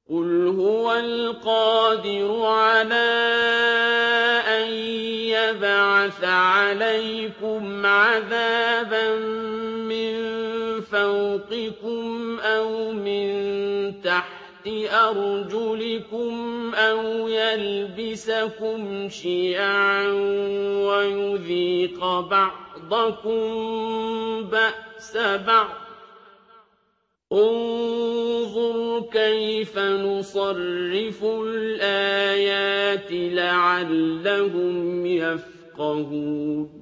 قُلْ هُوَ الْقَادِرُ عَلَىٰ أَن يَبْعَثَ عَلَيْكُمْ عَذَابًا مِّن فَوْقِكُمْ أَوْ مِن تَحْتِ أَرْجُلِكُمْ أَوْ يَلْبِسَكُمْ شِيَعًا وَيُذِيقَ بَعْضَكُم بَأْسَ بَعْضٍ ۗ انظُرْ كَيْفَ نُصَرِّفُ الْآيَاتِ لَعَلَّهُمْ يَفْقَهُونَ